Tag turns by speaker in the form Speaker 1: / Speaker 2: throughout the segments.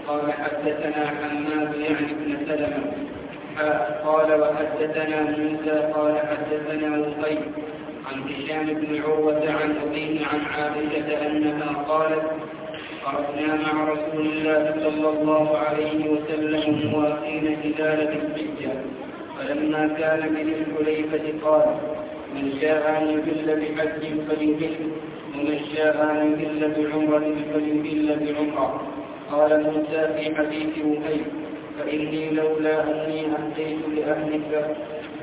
Speaker 1: قال حدثنا حماد يعني بن سلمة قال وحدثنا موسى قال حدثنا وقيل عن هشام بن عروة عن أبيه عن عائشة أنها قالت خرجنا مع رسول الله صلى الله عليه وسلم موافين هلال ذي الحجة فلما كان من الحليفة قال من شاء أن يهل بحج فليهل ومن شاء أن يهل بعمرة فليهل بعمرة. قال موسى في حديث وهيب فإني لولا أني أهديت لأهلك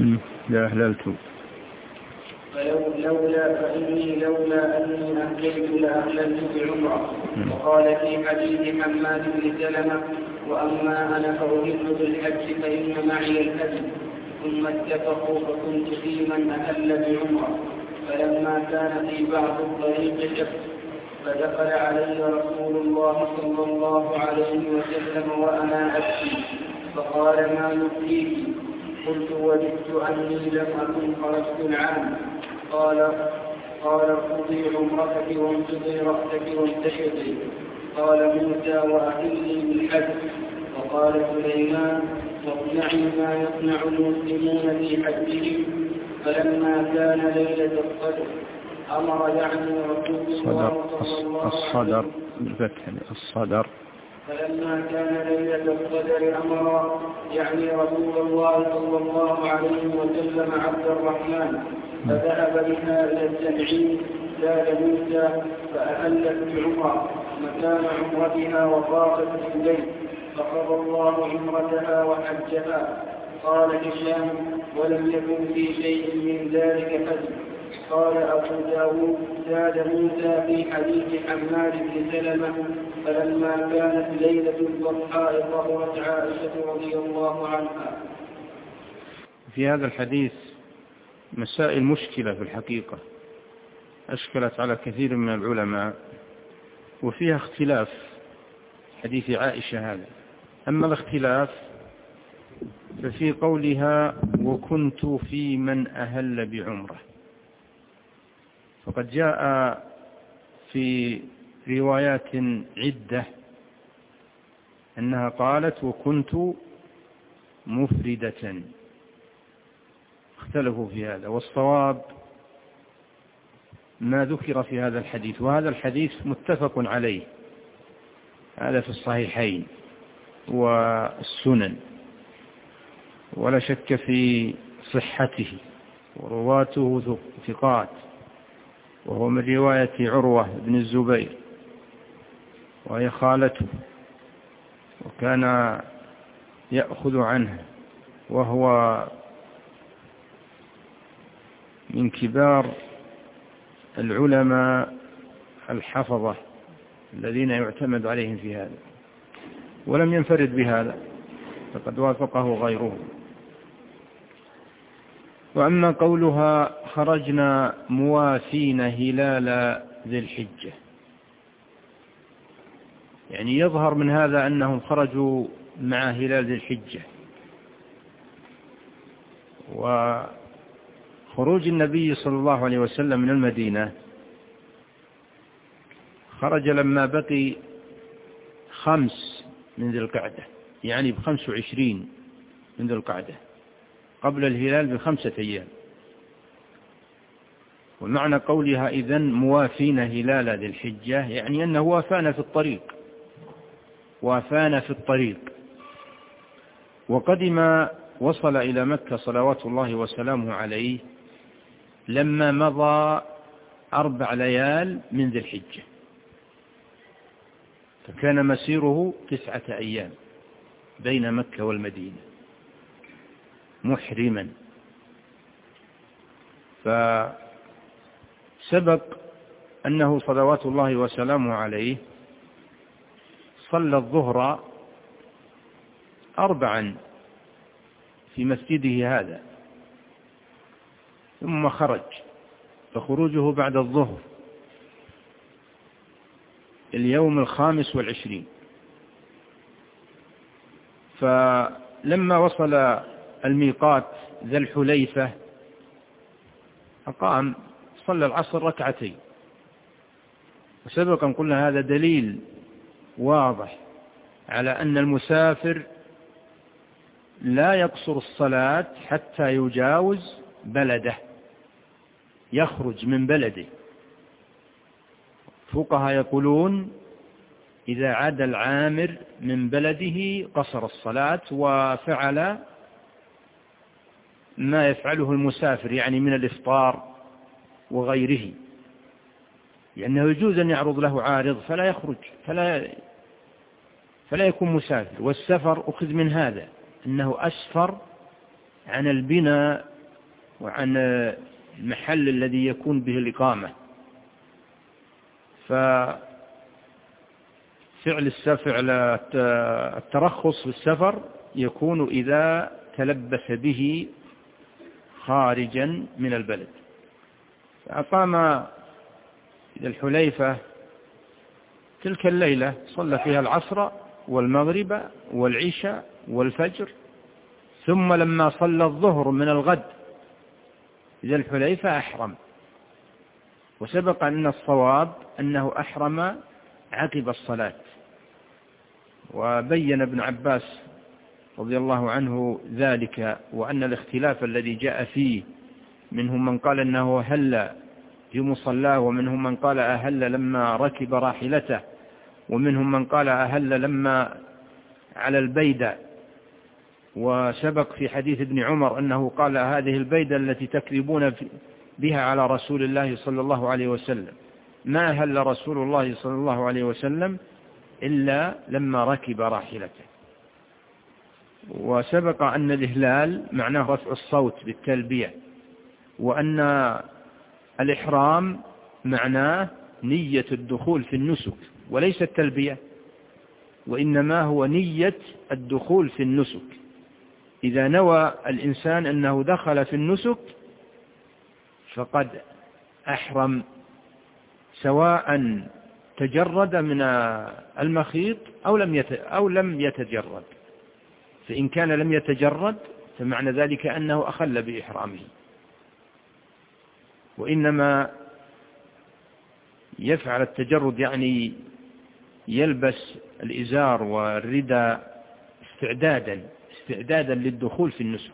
Speaker 1: فإني لولا أني أهديت لأهلك بعمرة. وقال في حديث حماد بن سلمة وأما أنا فأهل بالحج فإن معي الهدي. ثم اتفقوا فكنت في من أهل بعمرة. فلما كان في بعض الطريق شك فدخل علي رسول الله صلى الله عليه وسلم وأنا أبكي فقال ما يبكيك؟ قلت وددت أني لم أكن خرجت العام. قال ارفضي عمرتك وانفضي رأسك وانتشطي. قال موسى وأهلي بالحج. وقال سليمان واصنعي ما يصنع المسلمون في حجهم. فلما كان ليلة القدر أمر يعني رسول الله صلى الله عليه وسلم فلما كان ليلة القدر أمر يعني رسول الله صلى الله عليه وسلم عبد الرحمن فذهب بها إلى التنعيم زاد موسى فأهلت بعمرة مكان عمرتها وطافت بالبيت فقضى الله عمرتها وحجها. قال هشام ولم يكن في شيء من ذلك حج. قال أبو داود زاد موسى في حديث حماد بن سلمة فلما كانت ليلة الضحى ظهرت عائشة رضي الله عنها.
Speaker 2: في هذا الحديث مسائل مشكلة في الحقيقة أشكلت على كثير من العلماء وفيها اختلاف حديث عائشة هذا. أما الاختلاف ففي قولها وكنت في من أهل بعمره، فقد جاء في روايات عدة أنها قالت وكنت مفردة. اختلفوا في هذا، والصواب ما ذكر في هذا الحديث، وهذا الحديث متفق عليه، هذا في الصحيحين والسنن ولا شك في صحته ورواته ثقات، وهو من رواية عروة بن الزبير وهي خالته وكان يأخذ عنها، وهو من كبار العلماء الحفظة الذين يعتمد عليهم في هذا، ولم ينفرد بهذا فقد وافقه غيره. وأما قولها خرجنا موافين هلال ذي الحجة، يعني يظهر من هذا أنهم خرجوا مع هلال ذي الحجة. وخروج النبي صلى الله عليه وسلم من المدينة خرج لما بقي 5 من ذي القعدة، يعني ب25 من ذي القعدة، قبل الهلال ب5 أيام. ومعنى قولها إذن موافين هلال ذي الحجة يعني أنه وافانا في الطريق، وقدم وصل إلى مكة صلوات الله وسلامه عليه لما مضى 4 ليال من ذي الحجة، فكان مسيره 9 أيام بين مكة والمدينة محرما. فسبق أنه صلوات الله وسلامه عليه صلى الظهر 4 في مسجده هذا، ثم خرج، فخروجه بعد الظهر اليوم 25. فلما وصل الميقات ذا الحليفة أقام صلى العصر 2 ركعتين. وسبقا قلنا هذا دليل واضح على أن المسافر لا يقصر الصلاة حتى يجاوز بلده، يخرج من بلده. فقهاء يقولون إذا عاد العامر من بلده قصر الصلاة وفعل ما يفعله المسافر، يعني من الإفطار وغيره، لأنه يجوز أن يعرض له عارض فلا يخرج، فلا يكون مسافر. والسفر أخذ من هذا أنه أسفر عن البناء وعن المحل الذي يكون به الإقامة. ففعل الترخص في السفر يكون إذا تلبس به خارجا من البلد. فأقام إلى الحليفة تلك الليلة، صلى فيها العصر والمغرب والعشاء والفجر، ثم لما صلى الظهر من الغد إلى الحليفة أحرم. وسبق أن الصواب أنه أحرم عقب الصلاة. وبين ابن عباس رضي الله عنه ذلك، وأن الاختلاف الذي جاء فيه منهم من قال أنه هل في مصلاه، ومنهم من قال أهل لما ركب راحلته، ومنهم من قال أهل لما على البيدة. وسبق في حديث ابن عمر أنه قال هذه البيدة التي تكذبون بها على رسول الله صلى الله عليه وسلم، ما أهل رسول الله صلى الله عليه وسلم إلا لما ركب راحلته. وسبق أن الإهلال معناه رفع الصوت بالتلبية، وأن الإحرام معناه نية الدخول في النسك وليس التلبية، وإنما هو نية الدخول في النسك. إذا نوى الإنسان أنه دخل في النسك فقد أحرم، سواء تجرد من المخيط أو لم يتجرد. فإن كان لم يتجرد فمعنى ذلك أنه أخل بإحرامه، وإنما يفعل التجرد يعني يلبس الإزار والرداء استعدادا للدخول في النسك.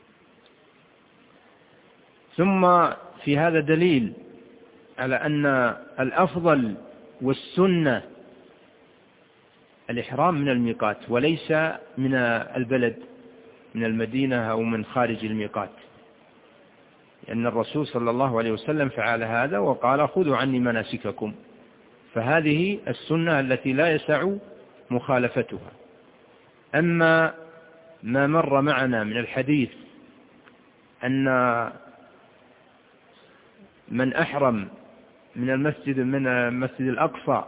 Speaker 2: ثم في هذا دليل على أن الأفضل والسنة الإحرام من الميقات وليس من البلد، من المدينة أو من خارج الميقات، لأن الرسول صلى الله عليه وسلم فعل هذا وقال خذوا عني مناسككم. فهذه السنة التي لا يسع مخالفتها. أما ما مر معنا من الحديث أن من أحرم من المسجد الأقصى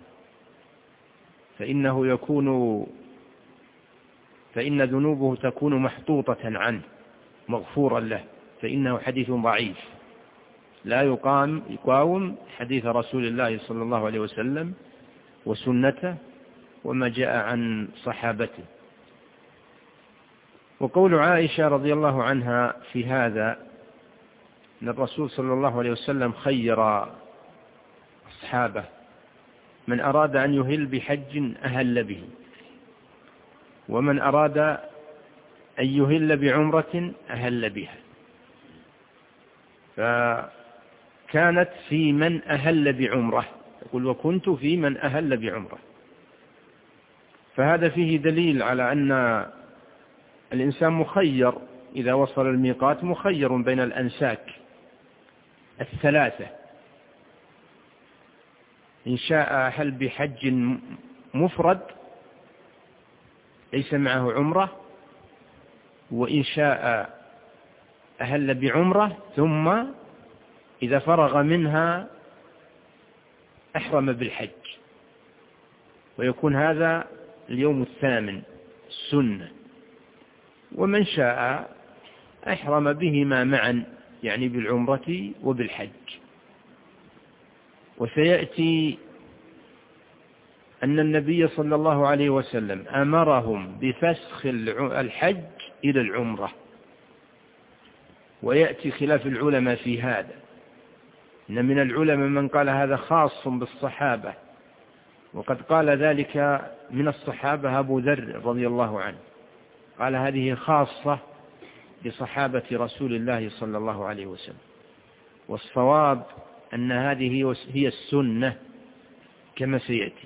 Speaker 2: فإن ذنوبه تكون محطوطة عنه مغفورا له، فإنه حديث ضعيف لا يقاوم حديث رسول الله صلى الله عليه وسلم وسنته وما جاء عن صحابته. وقول عائشة رضي الله عنها في هذا أن الرسول صلى الله عليه وسلم خير أصحابه، من أراد أن يهل بحج أهل به، ومن أراد أن يهل بعمرة أهل بها. فكانت في من أهل بعمرة، يقول وكنت في من أهل بعمرة. فهذا فيه دليل على أن الإنسان مخير إذا وصل الميقات، مخير بين الأنساك الثلاثة، إن شاء أهل بحج مفرد ليس معه عمرة، وإن شاء أهل بعمرة ثم إذا فرغ منها أحرم بالحج، ويكون هذا اليوم الثامن السنة. ومن شاء أحرم بهما معا، يعني بالعمرة وبالحج. وسيأتي أن النبي صلى الله عليه وسلم أمرهم بفسخ الحج إلى العمرة، ويأتي خلاف العلماء في هذا، إن من العلماء من قال هذا خاص بالصحابة وقد قال ذلك من الصحابة أبو ذر رضي الله عنه، قال هذه خاصة بصحابة رسول الله صلى الله عليه وسلم، والصواب أن هذه هي السنة كما سيأتي.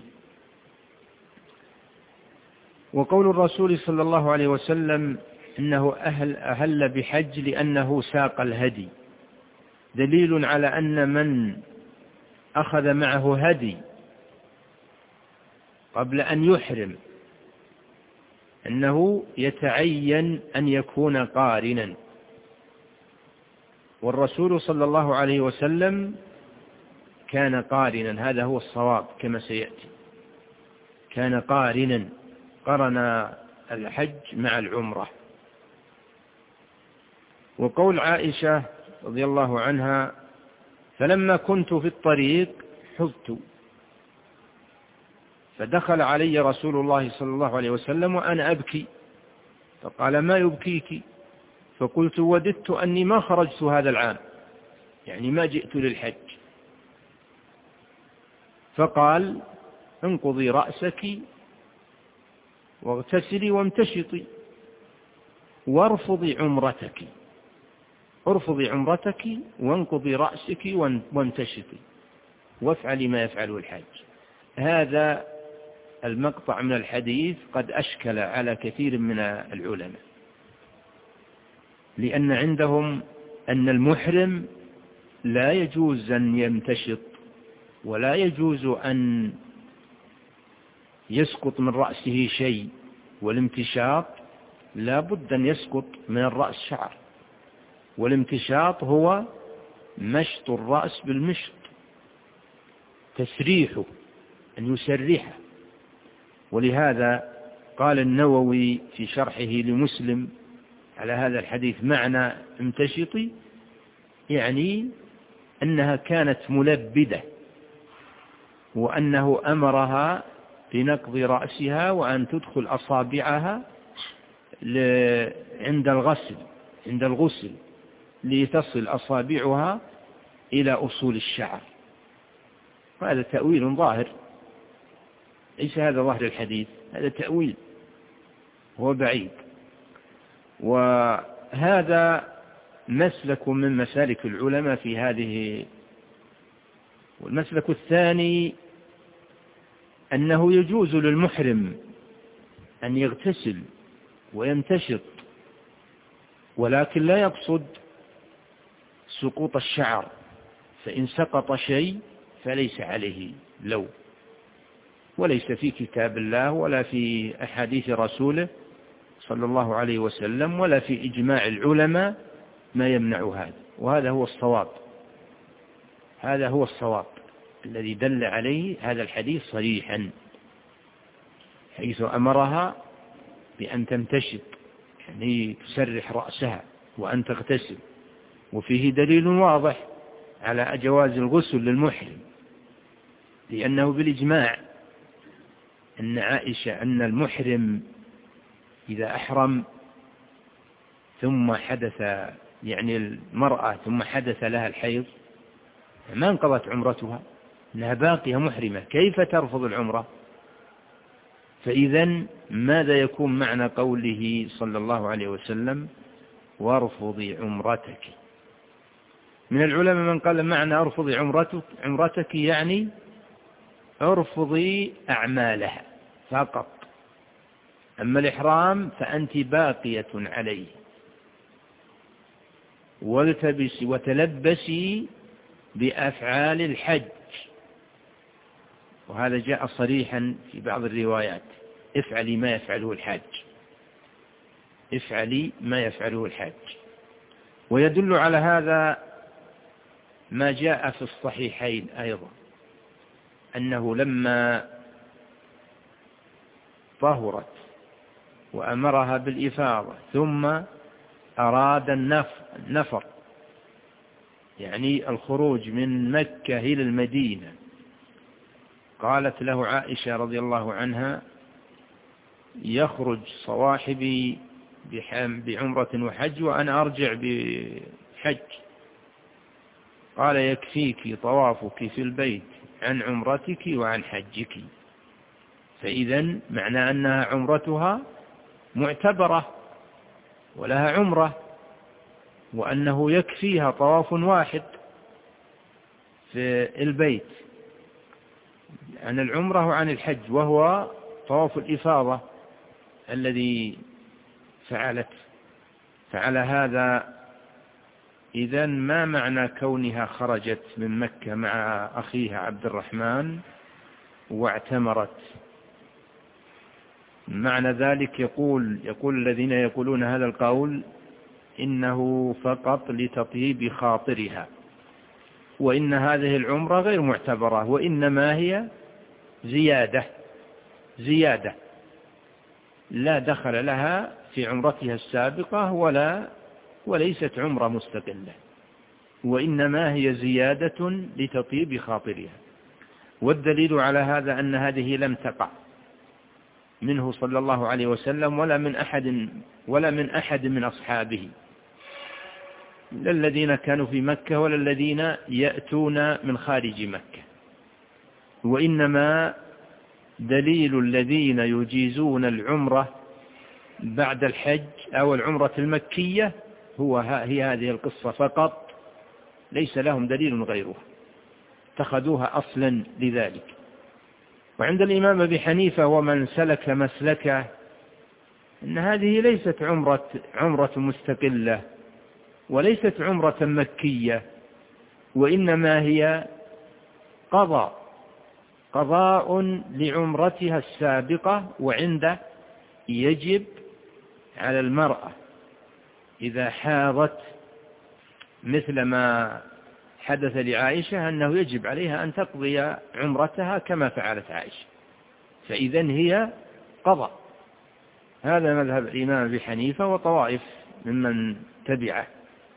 Speaker 2: وقول الرسول صلى الله عليه وسلم إنه أهل بحج لأنه ساق الهدي دليل على أن من أخذ معه هدي قبل أن يحرم أنه يتعين أن يكون قارنا، والرسول صلى الله عليه وسلم كان قارنا، هذا هو الصواب كما سيأتي، كان قارنا، قرن الحج مع العمرة. وقول عائشة رضي الله عنها فلما كنت في الطريق حبت فدخل علي رسول الله صلى الله عليه وسلم وأنا أبكي، فقال ما يبكيك؟ فقلت وددت أني ما خرجت هذا العام، يعني ما جئت للحج. فقال انقضي رأسك واغتسلي وامتشطي وارفضي عمرتك، ارفضي عمرتك وانقضي رأسك وامتشطي وافعلي ما يفعله الحاج. هذا المقطع من الحديث قد أشكل على كثير من العلماء، لأن عندهم أن المحرم لا يجوز أن يمتشط ولا يجوز أن يسقط من رأسه شيء، والامتشاط لا بد أن يسقط من الرأس شعر، والامتشاط هو مشط الرأس بالمشط، تسريحه أن يسرحه. ولهذا قال النووي في شرحه لمسلم على هذا الحديث معنى امتشطي يعني أنها كانت ملبدة، وأنه أمرها بنقض رأسها وأن تدخل أصابعها عند الغسل لتصل أصابعها إلى أصول الشعر. هذا تأويل ظاهر، ليس هذا ظاهر الحديث، هذا تأويل هو بعيد. وهذا مسلك من مسالك العلماء في هذه. والمسلك الثاني أنه يجوز للمحرم أن يغتسل ويمتشط، ولكن لا يقصد سقوط الشعر، فإن سقط شيء فليس عليه لو، وليس في كتاب الله ولا في أحاديث رسوله صلى الله عليه وسلم ولا في إجماع العلماء ما يمنع هذا. وهذا هو الصواب، هذا هو الصواب الذي دل عليه هذا الحديث صريحا، حيث أمرها بأن تمتشط يعني تسرح رأسها وأن تغتسل، وفيه دليل واضح على جواز الغسل للمحرم، لأنه بالإجماع أن عائشة أن المحرم إذا أحرم ثم حدث يعني المرأة ثم حدث لها الحيض ما انقضت عمرتها، أنها باقية محرمة، كيف ترفض العمرة؟ فإذا ماذا يكون معنى قوله صلى الله عليه وسلم وارفضي عمرتك؟ من العلماء من قال معنى ارفضي عمرتك يعني ارفضي أعمالها فقط، أما الإحرام فأنت باقية عليه، والتبسي وتلبسي بأفعال الحج. وهذا جاء صريحا في بعض الروايات، افعلي ما يفعله الحاج، افعلي ما يفعله الحاج. ويدل على هذا ما جاء في الصحيحين أيضا، أنه لما طهرت وأمرها بالإفاضة ثم أراد النفر يعني الخروج من مكة إلى المدينة، قالت له عائشة رضي الله عنها يخرج صواحبي بعمرة وحج وأنا أرجع بحج، قال يكفيك طوافك في البيت عن عمرتك وعن حجك، فإذا معنى أنها عمرتها معتبرة ولها عمرة، وأنه يكفيها طواف واحد في البيت عن العمرة وعن الحج، وهو طواف الإفاضة الذي فعل هذا. إذن ما معنى كونها خرجت من مكة مع أخيها عبد الرحمن واعتمرت؟ معنى ذلك يقول الذين يقولون هذا القول إنه فقط لتطيب خاطرها، وإن هذه العمرة غير معتبرة، وإنما هي زيادة لا دخل لها في عمرتها السابقة وليست عمرة مستقلة، وإنما هي زيادة لتطيب خاطرها. والدليل على هذا أن هذه لم تقع منه صلى الله عليه وسلم ولا من أحد من أصحابه، لا الذين كانوا في مكة ولا الذين يأتون من خارج مكة، وإنما دليل الذين يجيزون العمرة بعد الحج أو العمرة المكية هي هذه القصة فقط، ليس لهم دليل غيره، اتخذوها أصلا لذلك. وعند الإمام أبي حنيفة ومن سلك مسلكه أن هذه ليست عمرة مستقلة وليست عمرة مكية، وإنما هي قضاء لعمرتها السابقة. وعنده يجب على المرأة إذا حاضت مثل ما حدث لعائشة أنه يجب عليها أن تقضي عمرتها كما فعلت عائشة، فإذن هي قضاء. هذا مذهب الإمام أبي حنيفة وطوائف ممن تبعه.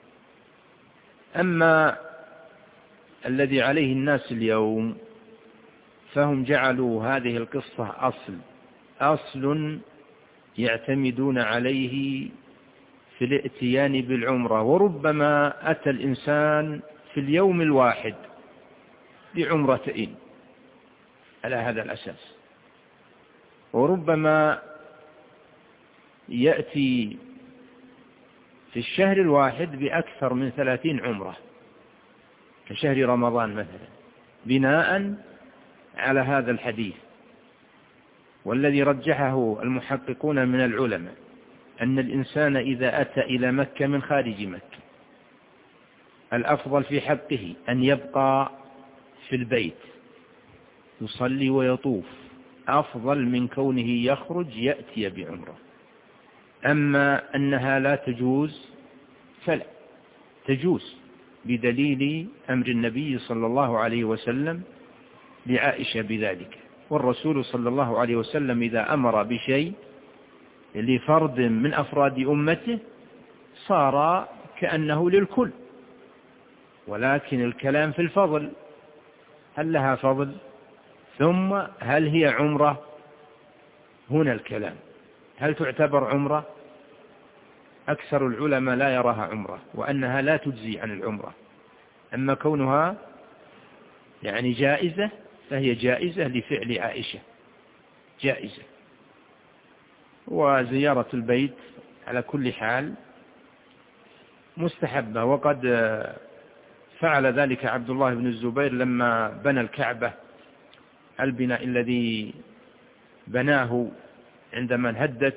Speaker 2: أما الذي عليه الناس اليوم فهم جعلوا هذه القصة أصل يعتمدون عليه في الائتيان بالعمرة، وربما أتى الإنسان في اليوم الواحد بعمرتين على هذا الأساس، وربما يأتي في الشهر الواحد بأكثر من 30 عمرة كشهر رمضان مثلا، بناء على هذا الحديث. والذي رجحه المحققون من العلماء أن الإنسان إذا أتى إلى مكة من خارج مكة الأفضل في حقه أن يبقى في البيت يصلي ويطوف، أفضل من كونه يخرج يأتي بعمرة. أما أنها لا تجوز فلا تجوز بدليل أمر النبي صلى الله عليه وسلم لعائشة بذلك. والرسول صلى الله عليه وسلم إذا أمر بشيء لفرد من أفراد أمته صار كأنه للكل، ولكن الكلام في الفضل، هل لها فضل؟ ثم هل هي عمرة؟ هنا الكلام، هل تعتبر عمرة؟ أكثر العلماء لا يراها عمرة، وأنها لا تجزي عن العمرة. أما كونها يعني جائزة فهي جائزة لفعل عائشة جائزة. وزيارة البيت على كل حال مستحبة، وقد فعل ذلك عبد الله بن الزبير لما بنى الكعبة، البناء الذي بناه عندما انهدت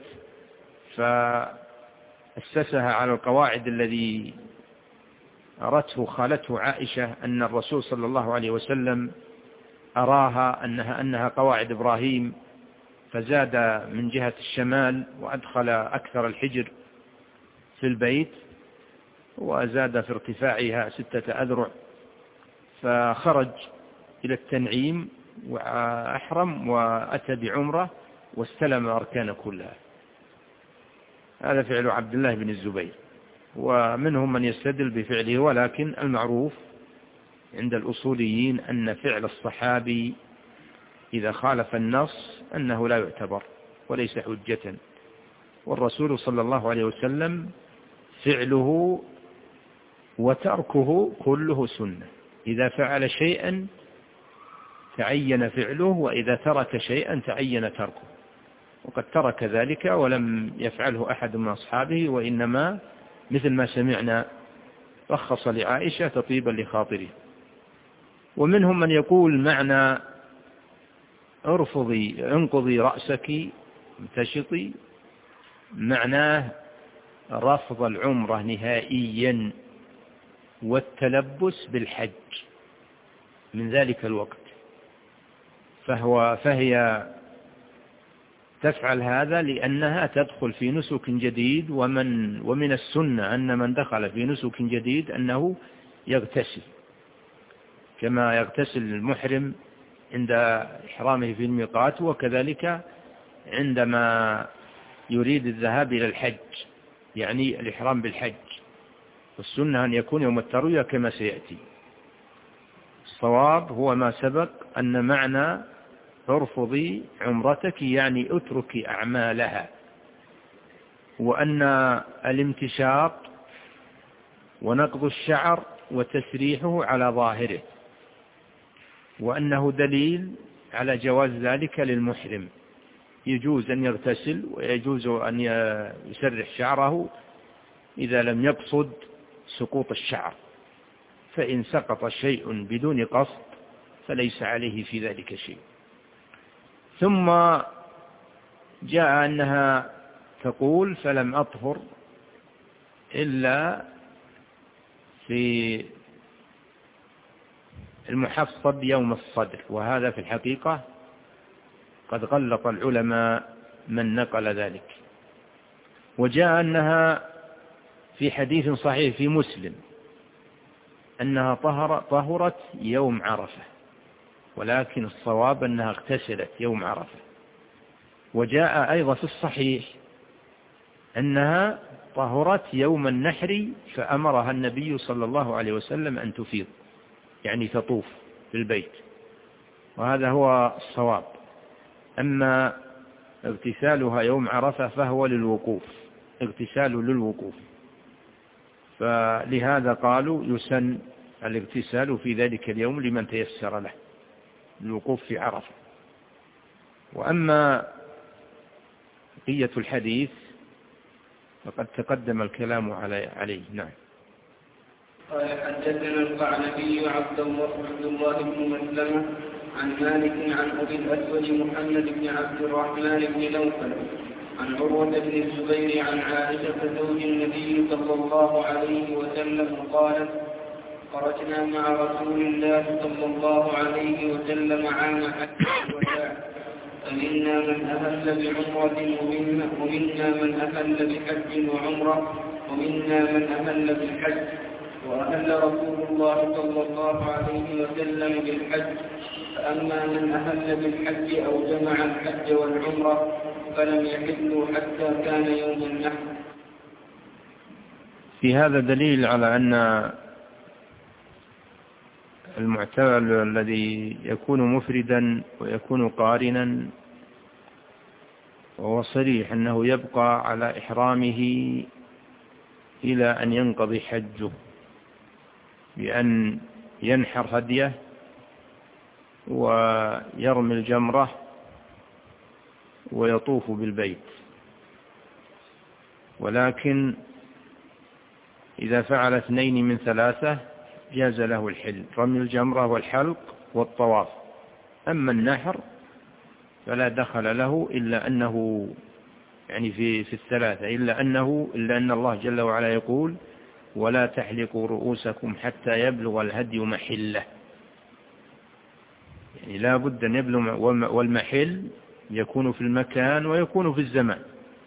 Speaker 2: فأسسها على القواعد الذي أرته خالته عائشة أن الرسول صلى الله عليه وسلم أراها أنها قواعد إبراهيم، فزاد من جهة الشمال وأدخل أكثر الحجر في البيت وزاد في ارتفاعها 6 أذرع، فخرج إلى التنعيم وأحرم وأتى بعمرة واستلم أركان كلها. هذا فعل عبد الله بن الزبير، ومنهم من يستدل بفعله، ولكن المعروف عند الأصوليين أن فعل الصحابي إذا خالف النص أنه لا يعتبر وليس حجة. والرسول صلى الله عليه وسلم فعله وتركه كله سنة، إذا فعل شيئا تعين فعله، وإذا ترك شيئا تعين تركه، وقد ترك ذلك ولم يفعله أحد من أصحابه، وإنما مثل ما سمعنا رخص لعائشة تطيبا لخاطره. ومنهم من يقول معنى انقضي رأسك امتشطي معناه رفض العمرة نهائيا والتلبس بالحج من ذلك الوقت، فهي تفعل هذا لأنها تدخل في نسك جديد، ومن السنة أن من دخل في نسك جديد أنه يغتسل كما يغتسل المحرم عند إحرامه في الميقات، وكذلك عندما يريد الذهاب إلى الحج، يعني الإحرام بالحج. والسنة أن يكون يوم التروية كما سيأتي. الصواب هو ما سبق، أن معنى ارفضي عمرتك يعني اتركي أعمالها، وأن الامتشاط ونقض الشعر وتسريحه على ظاهره، وأنه دليل على جواز ذلك للمحرم، يجوز أن يغتسل ويجوز أن يسرح شعره إذا لم يقصد سقوط الشعر، فإن سقط شيء بدون قصد فليس عليه في ذلك شيء. ثم جاء أنها تقول فلم أطهر إلا في المحصب يوم الصدر، وهذا في الحقيقة قد غلط العلماء من نقل ذلك. وجاء أنها في حديث صحيح في مسلم أنها طهرت يوم عرفة، ولكن الصواب أنها اغتسلت يوم عرفة. وجاء أيضا في الصحيح أنها طهرت يوم النحر، فأمرها النبي صلى الله عليه وسلم أن تفيض، يعني تطوف في البيت، وهذا هو الصواب. أما اغتسالها يوم عرفة فهو للوقوف، اغتسال للوقوف، فلهذا قالوا يسن الاغتسال في ذلك اليوم لمن تيسر له الوقوف في عرفة. وأما بقية الحديث فقد تقدم الكلام عليه. نعم.
Speaker 1: قال حدثنا القعنبي عبد الله بن مسلمة عن مالك عن أبي الأسود محمد بن عبد الرحمن بن نوفل عن عروة بن الزبير عن عائشة زوج النبي صلى الله عليه وسلم قالت: خرجنا مع رسول الله صلى الله عليه وسلم عام حج الوداع، فمنا من أهل بعمرة ومنا من أهل بحج وعمرة ومنا من أهل بالحج، وأهل رسول الله صلى الله عليه وسلم بالحج، فأما من أهل بالحج أو جمع الحج والعمرة فلم يحلوا حتى كان يوم النحر.
Speaker 2: في هذا دليل على أن المعتمر الذي يكون مفردا ويكون قارنا وهو صريح أنه يبقى على إحرامه إلى أن ينقضي حجه بأن ينحر هديه ويرمي الجمرة ويطوف بالبيت. ولكن إذا فعل 2 من 3 جاز له الحل، رمي الجمرة والحلق والطواف. أما النحر فلا دخل له إلا أنه يعني في 3 إلا أن الله جل وعلا يقول: ولا تحلقوا رؤوسكم حتى يبلغ الهدي محله. يعني لا بد أن يبلغ، والمحل يكون في المكان ويكون في الزمان.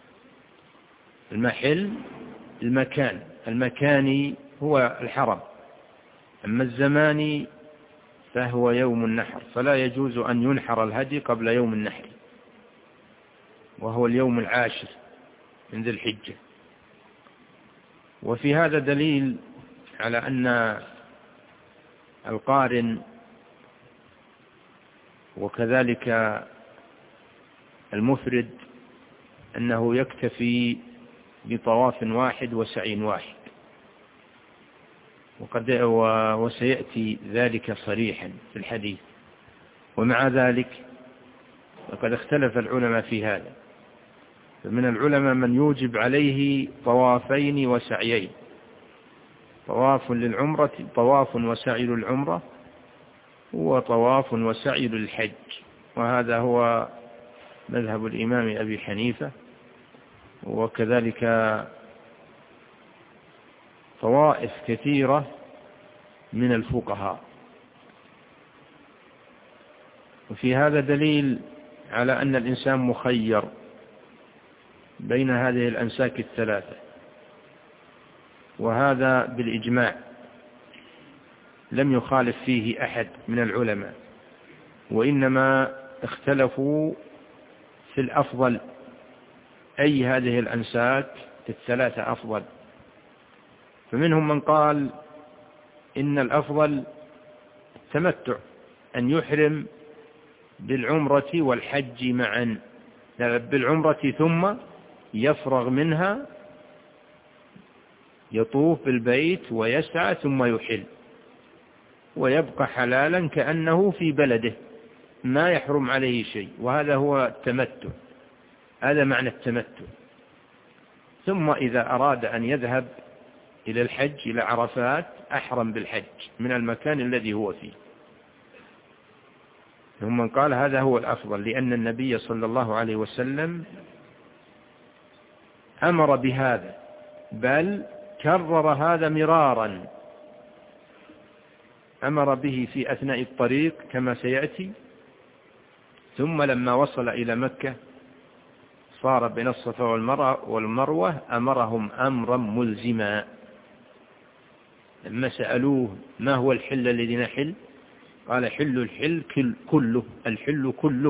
Speaker 2: المحل المكان، المكاني هو الحرم، أما الزماني فهو يوم النحر، فلا يجوز أن ينحر الهدي قبل يوم النحر، وهو اليوم 10 من ذي الحجة. وفي هذا دليل على أن القارن وكذلك المفرد أنه يكتفي بطواف واحد وسعي واحد، وسيأتي ذلك صريحا في الحديث. ومع ذلك لقد اختلف العلماء في هذا، فمن العلماء من يوجب عليه طوافين وسعيين، طواف للعمرة، طواف وسعي للعمرة، وطواف وسعي للحج، وهذا هو مذهب الإمام أبي حنيفة، وكذلك طوائف كثيرة من الفقهاء. وفي هذا دليل على أن الإنسان مخير بين هذه الأنساك الثلاثة، وهذا بالإجماع لم يخالف فيه أحد من العلماء، وإنما اختلفوا في الأفضل، أي هذه الأنساك الثلاثة أفضل. فمنهم من قال إن الأفضل التمتع، أن يحرم بالعمرة والحج معا، بالعمرة ثم يفرغ منها يطوف بالبيت ويسعى ثم يحل، ويبقى حلالا كأنه في بلده ما يحرم عليه شيء، وهذا هو التمتع، هذا معنى التمتع. ثم إذا أراد أن يذهب إلى الحج إلى عرفات أحرم بالحج من المكان الذي هو فيه. ثم من قال هذا هو الأفضل، لأن النبي صلى الله عليه وسلم أمر بهذا، بل كرر هذا مرارا، أمر به في أثناء الطريق كما سيأتي، ثم لما وصل إلى مكة صار بين الصفا والمروة أمرهم أمرا ملزما. لما سألوه ما هو الحل الذي نحل، قال حل الحل كله، الحل كله.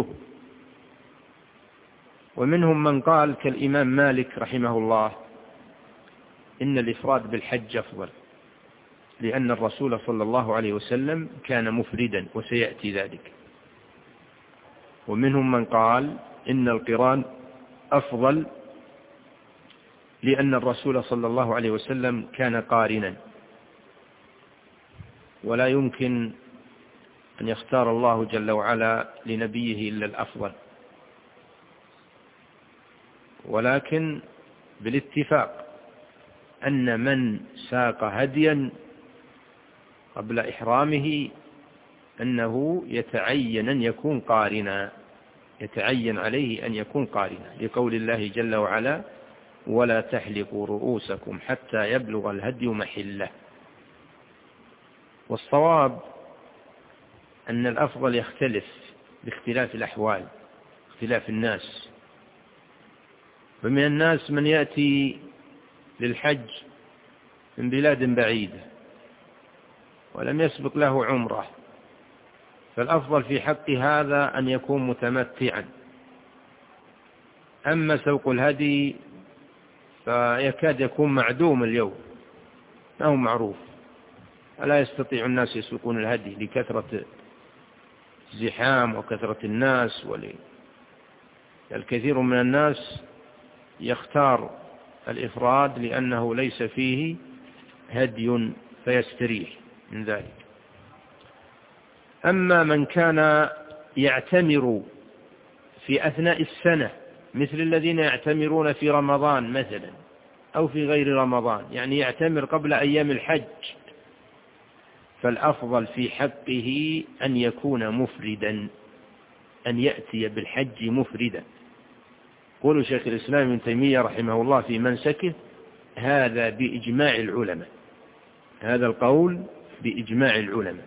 Speaker 2: ومنهم من قال كالإمام مالك رحمه الله إن الإفراد بالحج أفضل، لأن الرسول صلى الله عليه وسلم كان مفردا، وسيأتي ذلك. ومنهم من قال إن القران أفضل، لأن الرسول صلى الله عليه وسلم كان قارنا، ولا يمكن أن يختار الله جل وعلا لنبيه إلا الأفضل. ولكن بالاتفاق أن من ساق هديا قبل إحرامه أنه يتعين أن يكون قارنا، يتعين عليه أن يكون قارنا، لقول الله جل وعلا ولا تحلقوا رؤوسكم حتى يبلغ الهدي محله. والصواب أن الأفضل يختلف باختلاف الأحوال، اختلاف الناس. فمن الناس من يأتي للحج من بلاد بعيدة ولم يسبق له عمره، فالأفضل في حق هذا أن يكون متمتعا. أما سوق الهدي فيكاد يكون معدوم اليوم، ما هو معروف، ألا يستطيع الناس يسوقون الهدي لكثرة الزحام وكثرة الناس. الكثير من الناس يختار الإفراد لأنه ليس فيه هدي فيستريح من ذلك. أما من كان يعتمر في أثناء السنة، مثل الذين يعتمرون في رمضان مثلا أو في غير رمضان، يعني يعتمر قبل أيام الحج، فالأفضل في حقه أن يكون مفردا، أن يأتي بالحج مفردا. قول شيخ الإسلام ابن تيمية رحمه الله في منسكه هذا بإجماع العلماء، هذا القول بإجماع العلماء،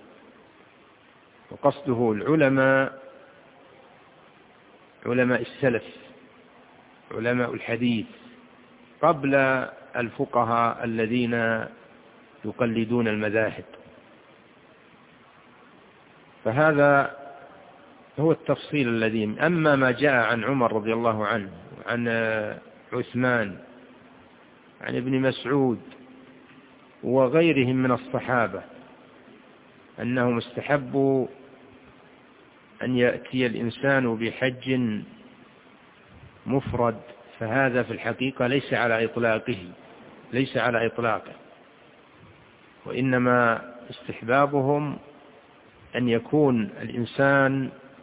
Speaker 2: وقصده العلماء علماء السلف، علماء الحديث، قبل الفقهاء الذين يقلدون المذاهب. فهذا هو التفصيل الذي. أما ما جاء عن عمر رضي الله عنه، عن عثمان، عن ابن مسعود وغيرهم من الصحابة أنهم استحبوا أن يأتي الإنسان بحج مفرد، فهذا في الحقيقة ليس على إطلاقه، ليس على إطلاقه، وإنما استحبابهم أن يكون الإنسان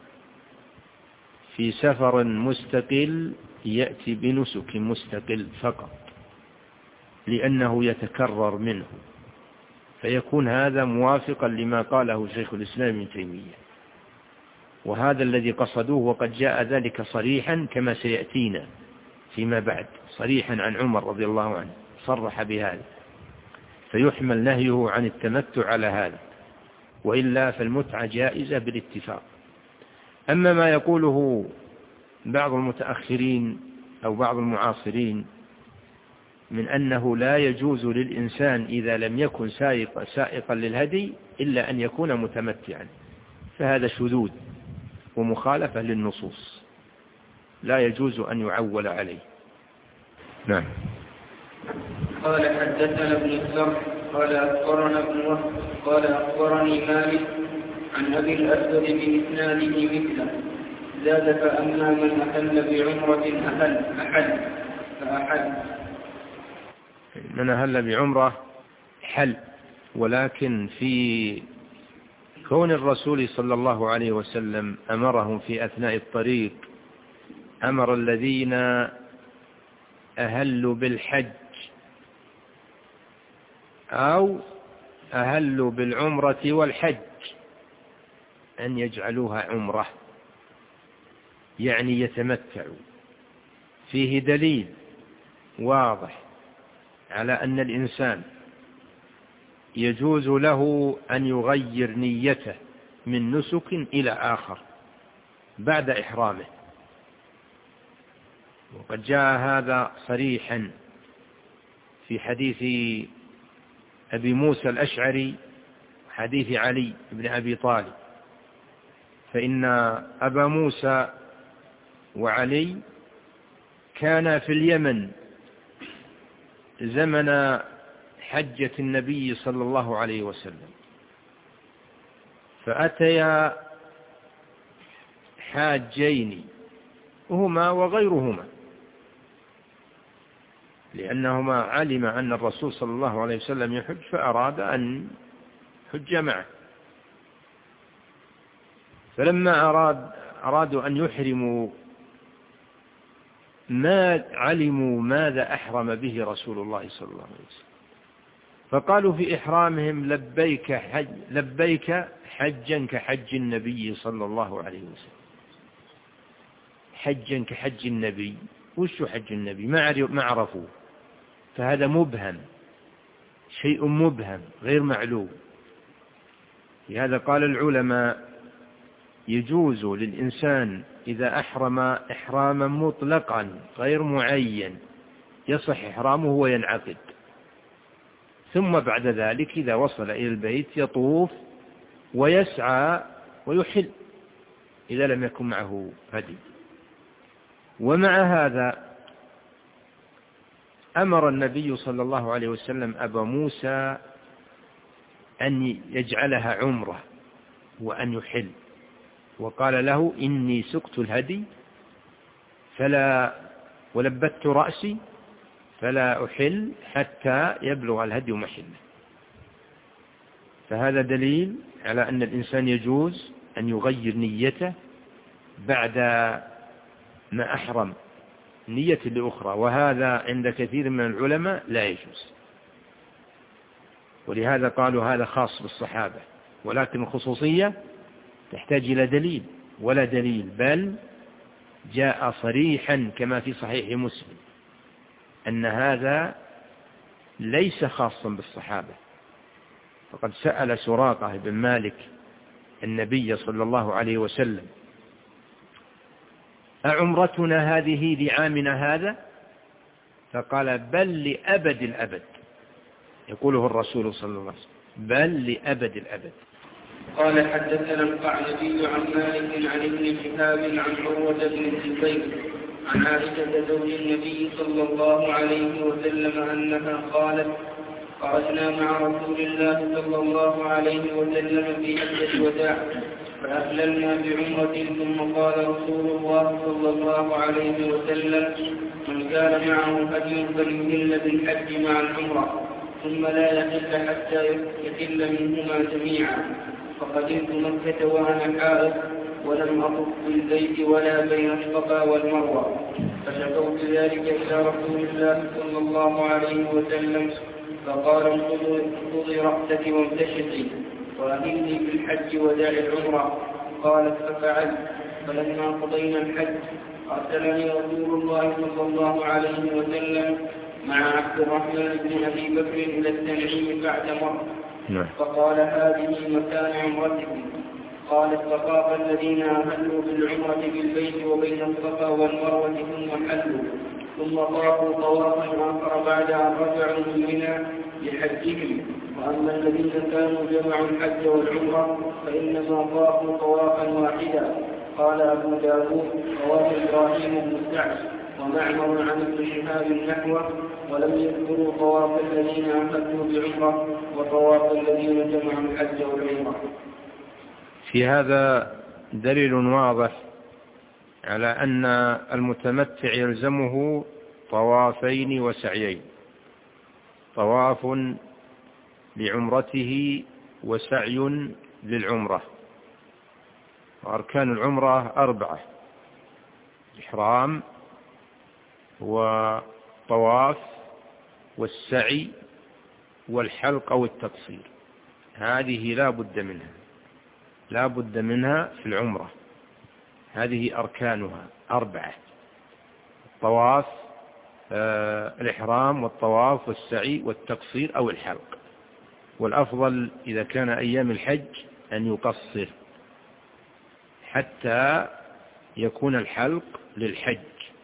Speaker 2: في سفر مستقل يأتي بنسك مستقل فقط، لأنه يتكرر منه، فيكون هذا موافقا لما قاله شيخ الإسلام ابن تيمية، وهذا الذي قصدوه، وقد جاء ذلك صريحا كما سيأتينا فيما بعد، صريحا عن عمر رضي الله عنه صرح بهذا، فيحمل نهيه عن التمتع على هذا، وإلا فالمتعة جائزة بالاتفاق. أما ما يقوله بعض المتأخرين أو بعض المعاصرين من أنه لا يجوز للإنسان إذا لم يكن سائقا للهدي إلا أن يكون متمتعا، فهذا شذوذ ومخالفة للنصوص، لا يجوز أن يعول عليه. نعم.
Speaker 1: قال حدثنا ابن السرح قال أخبرنا ابن وهب قال أخبرني مالك عن أبي الأسود بإسناده مثله، زاد فأما من أحل بعمرة فأحل.
Speaker 2: من أهل بعمرة حل، ولكن في كون الرسول صلى الله عليه وسلم أمرهم في أثناء الطريق، أمر الذين أهلوا بالحج أو أهلوا بالعمرة والحج أن يجعلوها عمرة، يعني يتمتعوا. فيه دليل واضح على أن الإنسان يجوز له أن يغير نيته من نسك إلى آخر بعد إحرامه، وقد جاء هذا صريحا في حديث أبي موسى الأشعري، حديث علي بن أبي طالب، فإن أبا موسى وعلي كان في اليمن زمن حجة النبي صلى الله عليه وسلم، فأتيا حاجين هما وغيرهما، لأنهما علم أن الرسول صلى الله عليه وسلم يحج، فأراد أن حج معه. فلما أرادوا أن يحرموا ما علموا ماذا أحرم به رسول الله صلى الله عليه وسلم، فقالوا في إحرامهم لبيك حجا كحج النبي صلى الله عليه وسلم. حجا كحج النبي، وش حج النبي؟ ما عرفوه، فهذا مبهم، شيء مبهم غير معلوم. لهذا قال العلماء يجوز للإنسان إذا أحرم إحراما مطلقا غير معين يصح إحرامه وينعقد، ثم بعد ذلك إذا وصل إلى البيت يطوف ويسعى ويحل إذا لم يكن معه هدي. ومع هذا أمر النبي صلى الله عليه وسلم أبا موسى أن يجعلها عمرة وأن يحل، وقال له إني سقت الهدي ولبت رأسي فلا أحل حتى يبلغ الهدي محله. فهذا دليل على أن الإنسان يجوز أن يغير نيته بعد ما أحرم نية لأخرى، وهذا عند كثير من العلماء لا يجوز، ولهذا قالوا هذا خاص بالصحابة، ولكن الخصوصية تحتاج إلى دليل، ولا دليل، بل جاء صريحا كما في صحيح مسلم أن هذا ليس خاصا بالصحابة. فقد سأل سراقة بن مالك النبي صلى الله عليه وسلم أعمرتنا هذه لعامنا هذا؟ فقال بل لأبد الأبد، يقوله الرسول صلى الله عليه وسلم، بل لأبد الأبد.
Speaker 1: قال حدثنا القعنبي عن مالك عن ابن شهاب عن عروة بن الزبير عن عائشة زوج النبي صلى الله عليه وسلم أنها قالت خرجنا مع رسول الله صلى الله عليه وسلم في حجة الوداع فأهللنا بعمرة، ثم قال رسول الله صلى الله عليه وسلم من كان معه هدي فليهل بالحج مع العمرة، ثم لا يحل حتى يحل منهما جميعا. فقدمت مكة وأنا حائض ولم أطف بالبيت ولا بين الصفا والمروة، فشكوت ذلك إلى رسول الله صلى الله عليه وسلم، فقال انقضي رأسك وامتشطي وأهلني بالحج وداع العمرة. قالت ففعلت. فلما قضينا الحج أرسلني رسول الله صلى الله عليه وسلم مع عبد الرحمن بن أبي بكر إلى التنعيم فاعتمر، فقال هذه مكان عمرتكم. قالت فطاف الذين أهلوا بالعمرة بالبيت وبين الصفا والمروة ثم حلوا، ثم طافوا طوافا آخر بعد أن رجعوا من منى لحجهم. وأما الذين كانوا جمعوا الحج والعمرة فإنما طافوا طوافا واحدا. قال أبو داود رواه إبراهيم بن سعد ومعمر عن ابن شهاب نحوه، ولم يذكروا طواف الذين أهلوا بعمرة وطواف الذين جمعوا الحج والعمرة.
Speaker 2: في هذا دليل واضح على أن المتمتع يلزمه طوافين وسعيين، طواف لعمرته وسعي للعمرة. وأركان العمرة 4: الإحرام وطواف والسعي والحلق أو التقصير. هذه لا بد منها في العمرة. هذه أركانها 4: الطواف، الإحرام والطواف والسعي والتقصير أو الحلق. والأفضل إذا كان أيام الحج أن يقصر حتى يكون الحلق للحج،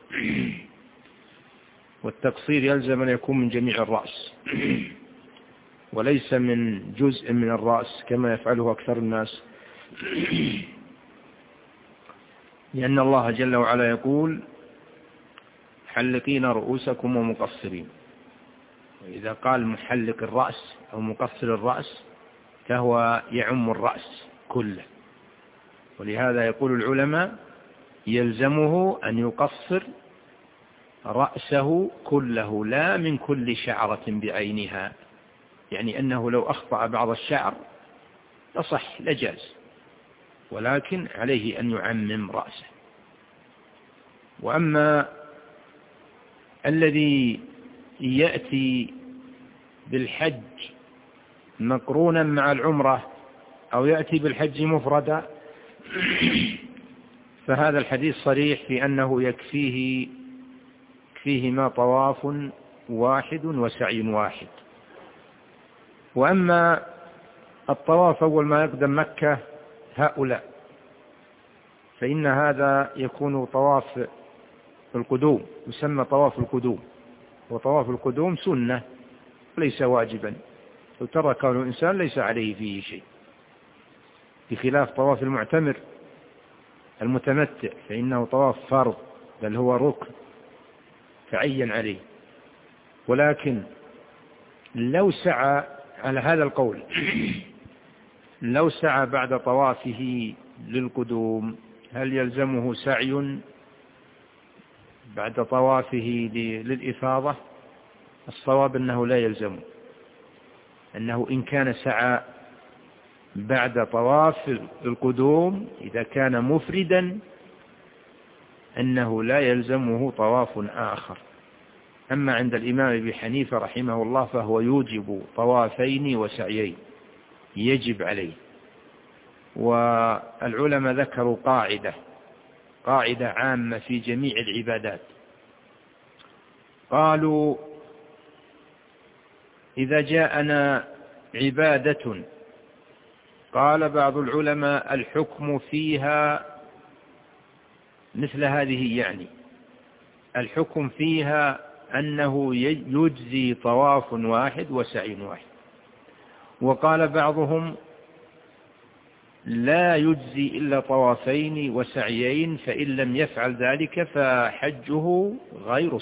Speaker 2: والتقصير يلزم أن يكون من جميع الرأس وليس من جزء من الرأس كما يفعله أكثر الناس، لأن الله جل وعلا يقول حلقين رؤوسكم ومقصرين. وإذا قال محلق الرأس أو مقصر الرأس فهو يعم الرأس كله. ولهذا يقول العلماء يلزمه أن يقصر رأسه كله لا من كل شعرة بعينها، يعني أنه لو أخطأ بعض الشعر تصح لجاز، ولكن عليه أن يعمم رأسه. وأما الذي يأتي بالحج مقرونا مع العمرة أو يأتي بالحج مفردا فهذا الحديث صريح في أنه يكفيهما طواف واحد وسعي واحد. وأما الطواف أول ما يقدم مكة هؤلاء فإن هذا يكون طواف القدوم، يسمى طواف القدوم، وطواف القدوم سنة ليس واجبا، لو تركه الإنسان ليس عليه فيه شيء، بخلاف طواف المعتمر المتمتع فإنه طواف فرض بل هو ركن تعين عليه. ولكن لو سعى على هذا القول لو سعى بعد طوافه للقدوم هل يلزمه سعي بعد طوافه للإفاضة؟ الصواب أنه لا يلزمه، أنه إن كان سعى بعد طواف القدوم إذا كان مفردا أنه لا يلزمه طواف آخر. أما عند الإمام أبي حنيفة رحمه الله فهو يوجب طوافين وسعيين، يجب عليه. والعلماء ذكروا قاعدة عامة في جميع العبادات، قالوا إذا جاءنا عبادة قال بعض العلماء الحكم فيها مثل هذه، يعني الحكم فيها أنه يجزي طواف واحد وسعي واحد. وقال بعضهم لا يجزي إلا طوافين وسعيين، فإن لم يفعل ذلك فحجه غير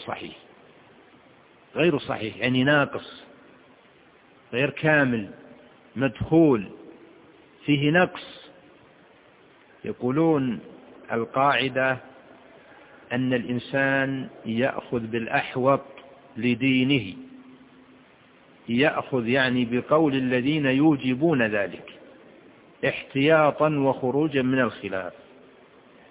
Speaker 2: صحيح، يعني ناقص غير كامل مدخول فيه نقص. يقولون القاعدة أن الإنسان يأخذ بالأحوط لدينه، يأخذ يعني بقول الذين يوجبون ذلك احتياطا وخروجا من الخلاف.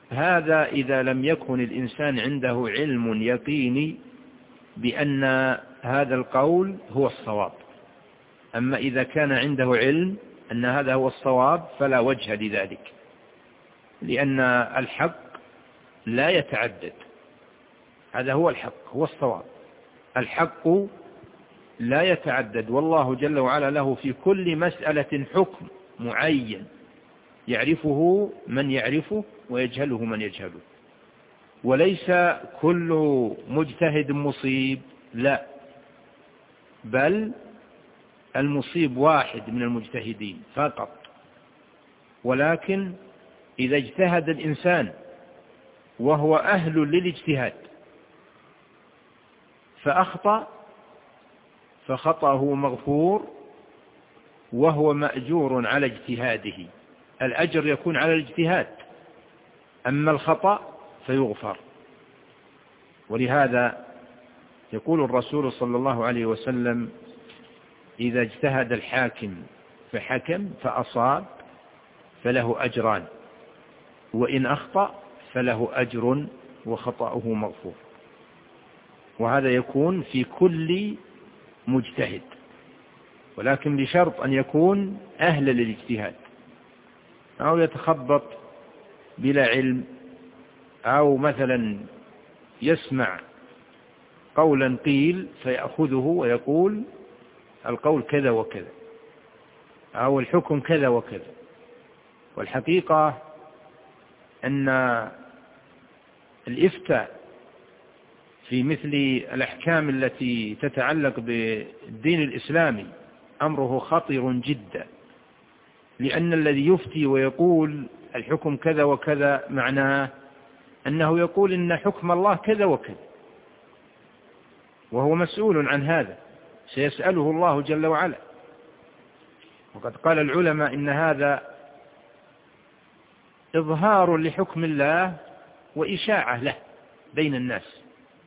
Speaker 2: هذا إذا لم يكن الإنسان عنده علم يقيني بأن هذا القول هو الصواب. أما إذا كان عنده علم أن هذا هو الصواب فلا وجه لذلك، لأن الحق لا يتعدد. هذا هو الحق، هو الصواب. الحق لا يتعدد، والله جل وعلا له في كل مسألة حكم معين يعرفه من يعرفه ويجهله من يجهله. وليس كل مجتهد مصيب، لا، بل المصيب واحد من المجتهدين فقط. ولكن إذا اجتهد الإنسان وهو أهل للاجتهاد فأخطأ فخطأه مغفور وهو مأجور على اجتهاده. الأجر يكون على الاجتهاد، أما الخطأ فيغفر. ولهذا يقول الرسول صلى الله عليه وسلم: إذا اجتهد الحاكم فحكم فأصاب فله أجران، وإن أخطأ فله أجر وخطأه مغفور. وهذا يكون في كل مجتهد، ولكن بشرط أن يكون أهل للاجتهاد، أو يتخبط بلا علم، أو مثلا يسمع قولا قيل فيأخذه ويقول القول كذا وكذا، أو الحكم كذا وكذا. والحقيقة أن الإفتاء في مثل الأحكام التي تتعلق بالدين الإسلامي أمره خطير جدا، لأن الذي يفتي ويقول الحكم كذا وكذا معناه أنه يقول إن حكم الله كذا وكذا، وهو مسؤول عن هذا، سيسأله الله جل وعلا. وقد قال العلماء إن هذا إظهار لحكم الله وإشاعة له بين الناس.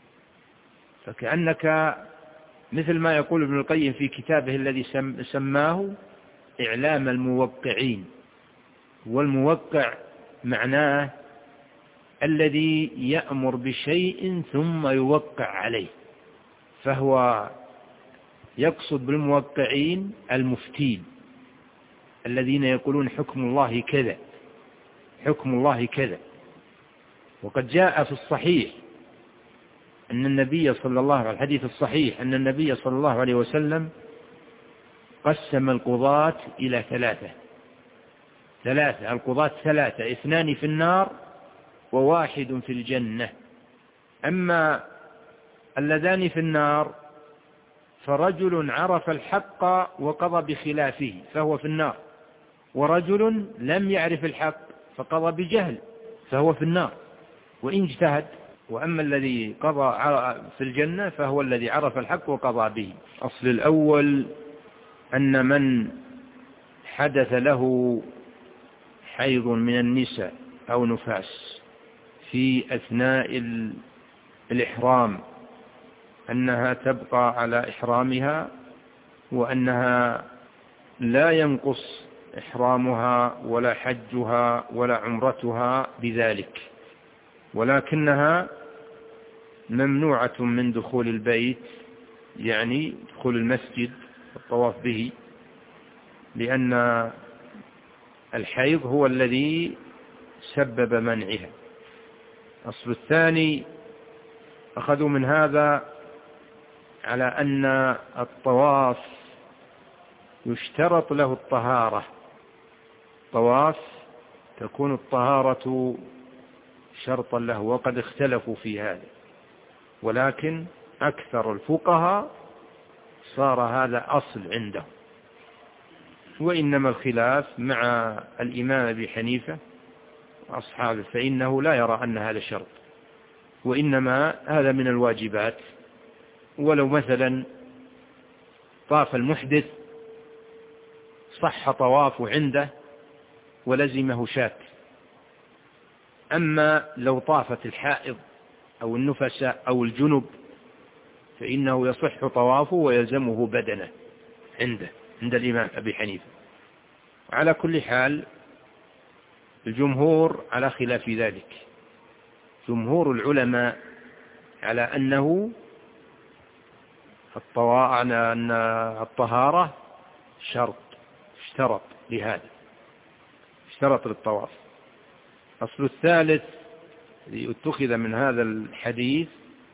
Speaker 2: فكأنك مثل ما يقول ابن القيم في كتابه الذي سماه إعلام الموقعين. والموقع معناه الذي يأمر بشيء ثم يوقع عليه، فهو يقصد بالموقعين المفتين الذين يقولون حكم الله كذا، حكم الله كذا. وقد جاء في الصحيح أن النبي صلى الله عليه وسلم، الحديث الصحيح أن النبي صلى الله عليه وسلم قسم القضاة إلى ثلاثة. القضاة ثلاثة: 2 في النار و1 في الجنة. أما اللذان في النار فرجل عرف الحق وقضى بخلافه فهو في النار، ورجل لم يعرف الحق فقضى بجهل فهو في النار وإن اجتهد. وأما الذي قضى في الجنة فهو الذي عرف الحق وقضى به. أصل الأول أن من حدث له حيض من النساء أو نفاس في أثناء الإحرام أنها تبقى على إحرامها، وأنها لا ينقص إحرامها ولا حجها ولا عمرتها بذلك، ولكنها ممنوعة من دخول البيت، يعني دخول المسجد والطواف به، لأن الحيض هو الذي سبب منعها. أصل الثاني أخذوا من هذا على أن الطواف يشترط له الطهارة. الطواف تكون الطهارة شرطا له، وقد اختلفوا في هذا، ولكن أكثر الفقهاء صار هذا أصل عندهم. وإنما الخلاف مع الإمام أبي حنيفة وأصحابه، فإنه لا يرى أن هذا شرط، وإنما هذا من الواجبات. ولو مثلا طاف المحدث صح طوافه عنده ولزمه شاك. أما لو طافت الحائض أو النفساء أو الجنب فإنه يصح طوافه ويلزمه بدنه عند الإمام أبي حنيفة. على كل حال الجمهور على خلاف ذلك، جمهور العلماء على أنه أن الطهارة شرط، اشترط للطواف. الأصل الثالث الذي اتخذ من هذا الحديث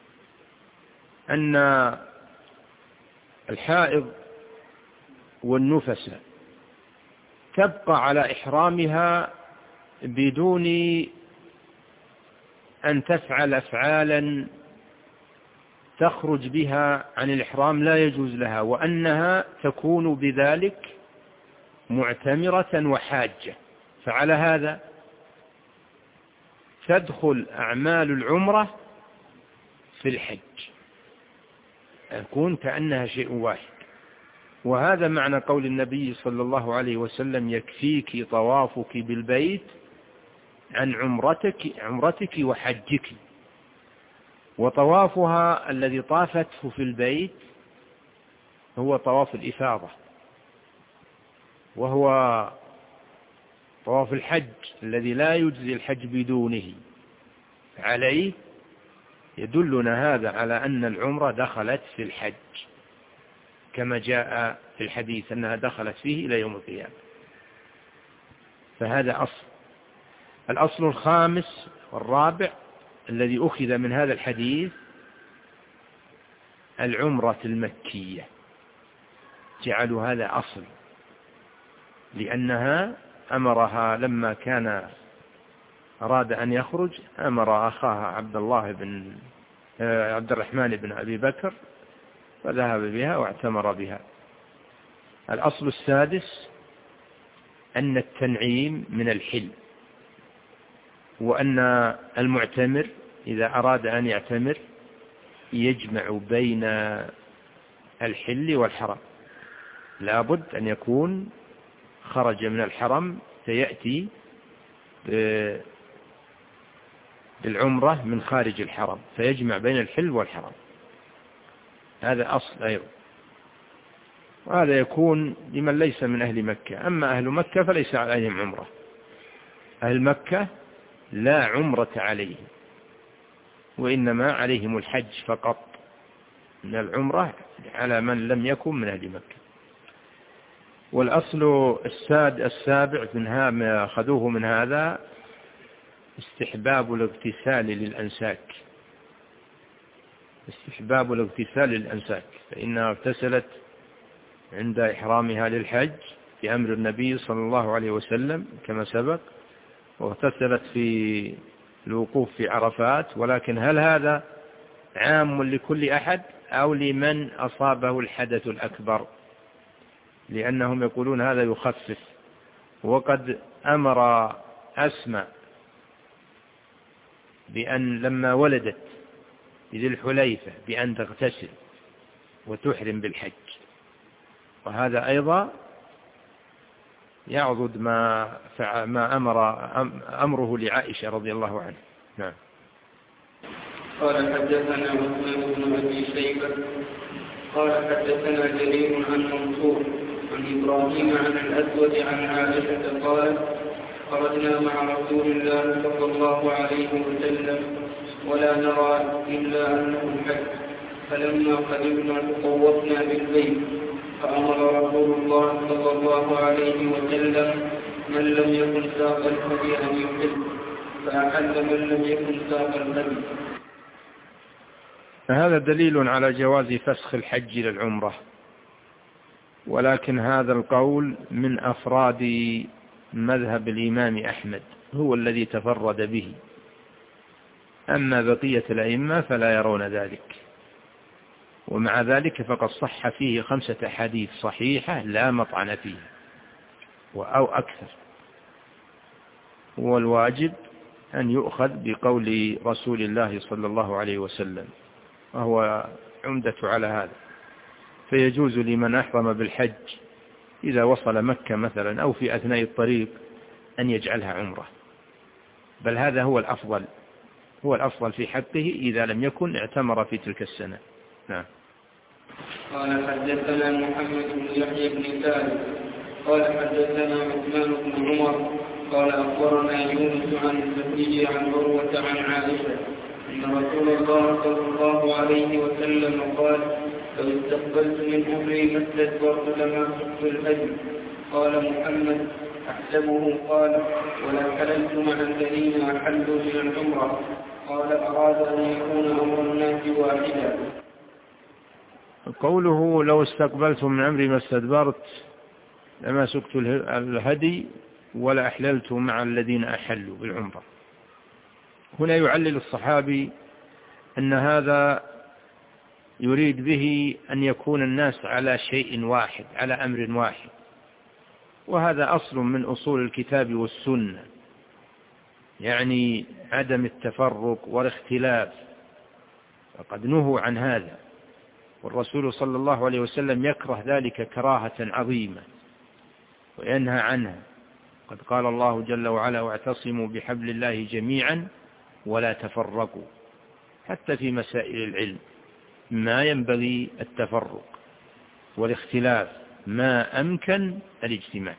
Speaker 2: أن الحائض والنفس تبقى على إحرامها بدون أن تفعل أفعالا تخرج بها عن الإحرام لا يجوز لها، وأنها تكون بذلك معتمرة وحاجة. فعلى هذا تدخل أعمال العمرة في الحج، يكون كأنها شيء واحد. وهذا معنى قول النبي صلى الله عليه وسلم: يكفيك طوافك بالبيت عن عمرتك وحجك. وطوافها الذي طافته في البيت هو طواف الإفاضة، وهو طواف الحج الذي لا يجزي الحج بدونه. عليه يدلنا هذا على أن العمرة دخلت في الحج، كما جاء في الحديث أنها دخلت فيه إلى يوم القيامة. فهذا أصل. الأصل الخامس والرابع الذي أخذ من هذا الحديث العمرة المكية، جعلوا هذا أصل، لأنها أمرها لما كان أراد أن يخرج أمر أخاها عبد الرحمن بن أبي بكر فذهب بها واعتمر بها. الأصل السادس أن التنعيم من الحل، وأن المعتمر إذا أراد أن يعتمر يجمع بين الحل والحرم، لابد أن يكون خرج من الحرم سيأتي بالعمرة من خارج الحرم، فيجمع بين الحل والحرم. هذا أصل أيضا، وهذا يكون لمن ليس من أهل مكة. أما أهل مكة فليس عليهم عمرة، أهل مكة لا عمرة عليهم، وإنما عليهم الحج فقط، من العمرة على من لم يكن من أهل مكة. والأصل السابع منها ما أخذوه من هذا استحباب الاغتسال للأنساك، فإنها اغتسلت عند إحرامها للحج بأمر النبي صلى الله عليه وسلم كما سبق، واغتسلت في الوقوف في عرفات. ولكن هل هذا عام لكل أحد أو لمن أصابه الحدث الأكبر؟ لأنهم يقولون هذا يخفف. وقد أمر أسماء بأن لما ولدت بذي الحليفة بأن تغتسل وتحرم بالحج، وهذا أيضا يعضد ما أمره لعائشة رضي الله عنها. نعم.
Speaker 1: قال حدثنا عثمان بن أبي شيبة قال حدثنا جرير عن منصور عن إبراهيم عن الأسود عن عائشة قالت: خرجنا مع رسول الله صلى الله عليه وسلم ولا نرى إلا أنه الحج، فلما قدمنا تطوفنا بالبيت، فأمر رسول الله صلى الله عليه وسلم من لم يكن ساق الهدي أن يحل، فأحل من لم يكن ساق الهدي.
Speaker 2: فهذا دليل على جواز فسخ الحج للعمرة، ولكن هذا القول من أفراد مذهب الإمام أحمد، هو الذي تفرد به. أما بقية الأئمة فلا يرون ذلك. ومع ذلك فقد صح فيه 5 أحاديث صحيحة لا مطعن فيه أو أكثر، والواجب أن يؤخذ بقول رسول الله صلى الله عليه وسلم، وهو عمدة على هذا. فيجوز لمن أحرم بالحج إذا وصل مكة مثلا أو في أثناء الطريق أن يجعلها عمرة، بل هذا هو الأفضل في حقه إذا لم يكن اعتمر في تلك السنة. نعم.
Speaker 1: قال حدثنا محمد بن يحيى بن ثابت قال حدثنا عثمان بن عمر قال أخبرنا يونس عن الزهري عن عروة عن عائشة أن رسول الله صلى الله عليه وسلم قال: لو استقبلت من أمري ما استدبرت لما خفت الهدي. قال محمد أحسبه قال: ولا حللت مع الذين أحلوا من العمرة. قال: أراد أن يكون أمر الناس واحدا.
Speaker 2: قوله لو استقبلت من أمري ما استدبرت لما سكت الهدي ولا أحللت مع الذين أحلوا بالعمرة. هنا يعلل الصحابي أن هذا يريد به أن يكون الناس على شيء واحد، على أمر واحد، وهذا أصل من أصول الكتاب والسنة، يعني عدم التفرق والاختلاف، فقد نهوا عن هذا، والرسول صلى الله عليه وسلم يكره ذلك كراهة عظيمة وينهى عنها. قد قال الله جل وعلا: واعتصموا بحبل الله جميعا ولا تفرقوا. حتى في مسائل العلم ما ينبغي التفرق والاختلاف ما أمكن الاجتماع.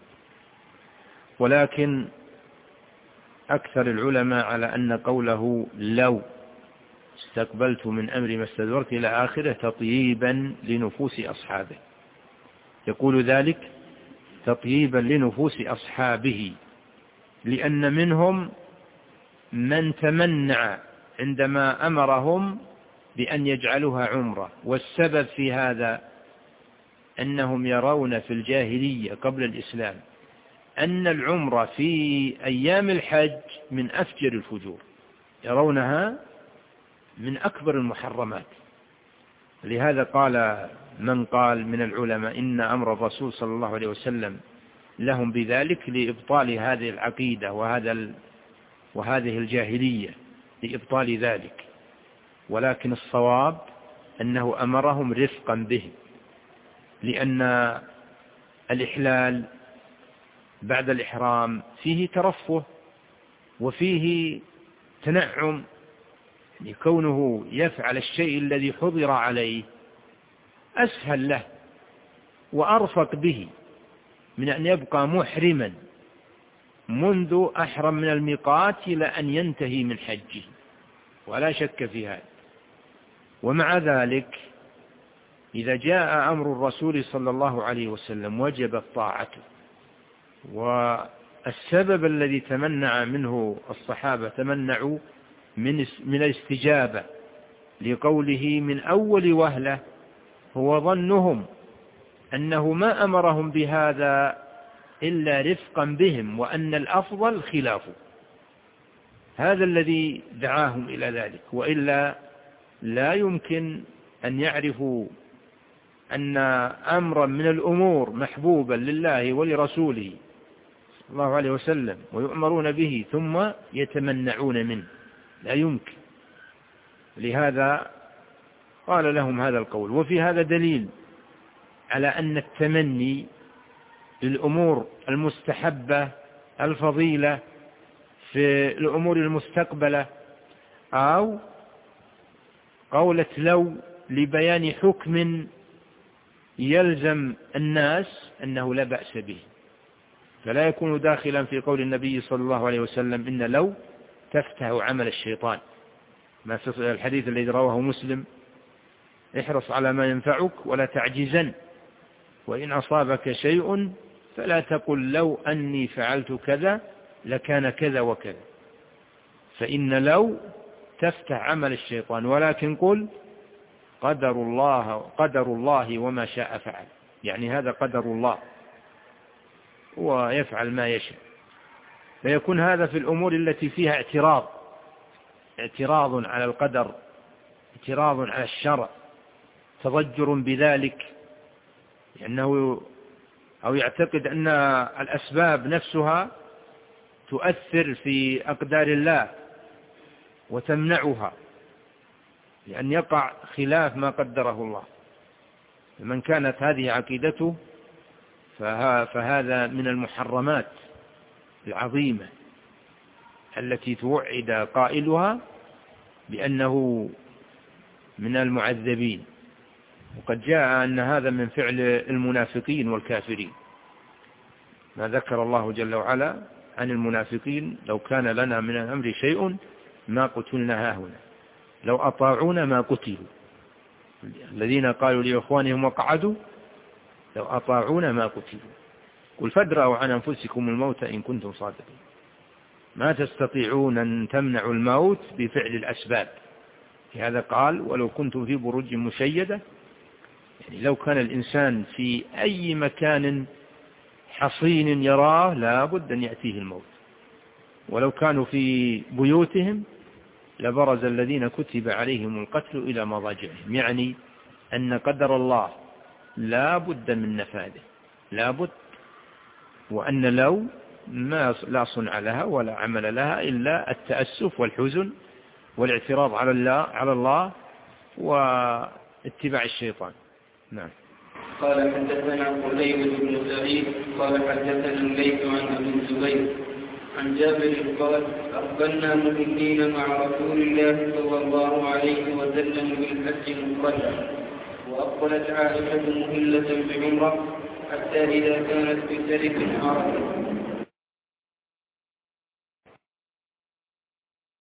Speaker 2: ولكن أكثر العلماء على أن قوله لو استقبلت من أمر ما استدبرت إلى آخره تطييبا لنفوس أصحابه، يقول ذلك تطييبا لنفوس أصحابه، لأن منهم من تمنع عندما أمرهم بأن يجعلوها عمرة، والسبب في هذا أنهم يرون في الجاهلية قبل الإسلام أن العمرة في أيام الحج من أفجر الفجور، يرونها من أكبر المحرمات. لهذا قال من قال من العلماء إن أمر الرسول صلى الله عليه وسلم لهم بذلك لإبطال هذه العقيدة وهذه الجاهلية، لإبطال ذلك. ولكن الصواب أنه أمرهم رفقا به، لأن الإحلال بعد الإحرام فيه ترفه وفيه تنعم، لكونه يفعل الشيء الذي حضر عليه أسهل له وأرفق به من أن يبقى محرما منذ أحرم من الميقات إلى أن ينتهي من حجه، ولا شك في هذا. ومع ذلك إذا جاء أمر الرسول صلى الله عليه وسلم وجبت طاعته، والسبب الذي تمنع منه الصحابة تمنعوا من الاستجابة لقوله من أول وهلة هو ظنهم أنه ما أمرهم بهذا إلا رفقا بهم، وأن الأفضل خلافه. هذا الذي دعاهم إلى ذلك، وإلا لا يمكن أن يعرفوا أن أمرا من الأمور محبوبا لله ولرسوله صلى الله عليه وسلم ويؤمرون به ثم يتمنعون منه، لا يمكن. لهذا قال لهم هذا القول. وفي هذا دليل على أن التمني للأمور المستحبة الفضيلة في الأمور المستقبلة، أو قولة لو لبيان حكم يلزم الناس أنه لا بأس به، فلا يكون داخلا في قول النبي صلى الله عليه وسلم إن لو تفتح عمل الشيطان، ما في الحديث الذي رواه مسلم: احرص على ما ينفعك ولا تعجزن، وإن أصابك شيء فلا تقل لو أني فعلت كذا لكان كذا وكذا، فإن لو تفتح عمل الشيطان، ولكن قل قدر الله وما شاء فعل، يعني هذا قدر الله ويفعل ما يشاء. فيكون هذا في الأمور التي فيها اعتراض على القدر، اعتراض على الشرع، تضجر بذلك، لأنه أو يعتقد أن الأسباب نفسها تؤثر في أقدار الله وتمنعها، لأن يقع خلاف ما قدره الله. فمن كانت هذه عقيدته فهذا من المحرمات العظيمة التي توعد قائلها بأنه من المعذبين. وقد جاء أن هذا من فعل المنافقين والكافرين، ما ذكر الله جل وعلا عن المنافقين لو كان لنا من الأمر شيء ما قتلنا هاهنا، لو أطاعونا ما قتلوا. الذين قالوا لإخوانهم وقعدوا لو أطاعونا ما قتلوا. قل فادرأوا عن أنفسكم الموت إن كنتم صادقين. ما تستطيعون أن تمنعوا الموت بفعل الأسباب. لهذا قال ولو كنتم في بروج مشيدة، يعني لو كان الإنسان في أي مكان حصين يراه لا بد أن يأتيه الموت، ولو كانوا في بيوتهم لبرز الذين كتب عليهم القتل إلى مضاجعهم. يعني أن قدر الله لا بد من نفاذه، لا بد، وأن لو ما لا صنع لها ولا عمل لها إلا التأسف والحزن والاعتراض على الله واتباع الشيطان. نعم.
Speaker 1: قال حدثنا قتيبة بن سعيد قال حدثنا الليث عن أبي الزبير عن جابر قال أقبلنا مهلين مع رسول الله صلى الله عليه وسلم بالحج مقبلا، وأقبلت عائشة مهلة بعمرة حتى إذا كانت بسرف عرفت